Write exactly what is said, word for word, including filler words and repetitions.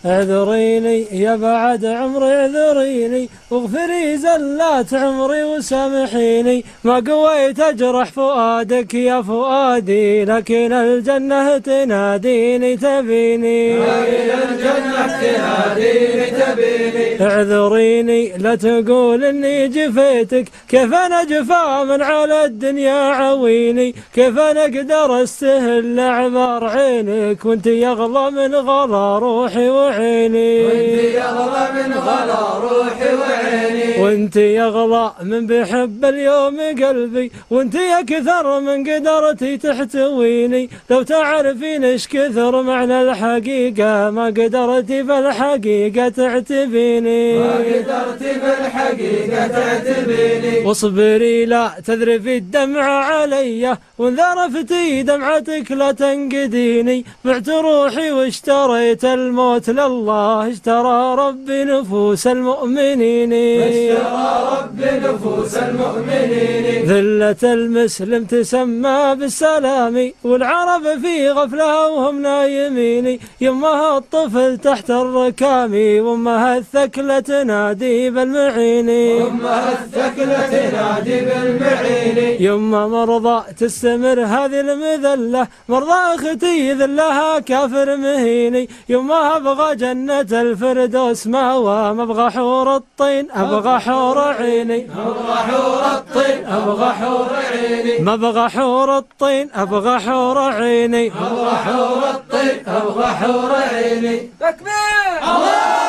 اعذريني يا بعد عمري اعذريني واغفري زلات عمري وسامحيني، ما قويت اجرح فؤادك يا فؤادي لكن الجنة تناديني تبيني، لكن الجنة تناديني تبيني. اعذريني لا تقول اني جفيتك، كيف انا جفا من على الدنيا عويني، كيف انا اقدر استهل اعمار عينك وانت يغلى من غلا روحي وعيني، وانت يغلى من غلا روحي وعيني، وانت يغلى من بحب اليوم قلبي، وانت يا كثر من قدرتي تحتويني، لو تعرفين ايش كثر معنى الحقيقة ما قدرتي بالحقيقة تعتبيني، ما قدرتي بالحقيقة تعتبيني. واصبري لا تذرفي الدمع علي، وان ذرفتي دمعتك لا تنقديني، بعت روحي واشتريت الموت لله، اشترى ربي نفوس المؤمنين، اشترى ربي نفوس المؤمنين. ذلة المسلم تسمى بالسلام، والعرب في غفلة وهم نايمين، يمها الطفل تحت الركام وامها الثكلة تنادي بالمعين، وامها الثكلة تنادي بالمعين. يما مرضى تستمر هذه المذلة، مرضى اختي ذلها كافر مهيني، يما ابغى جنة الفردوس مأوى، ما ابغى حور الطين ابغى حور عيني، ابغى حور الطين ابغى حور عيني، ما ابغى حور الطين ابغى حور عيني، ابغى حور الطين ابغى حور عيني. تكبير الله.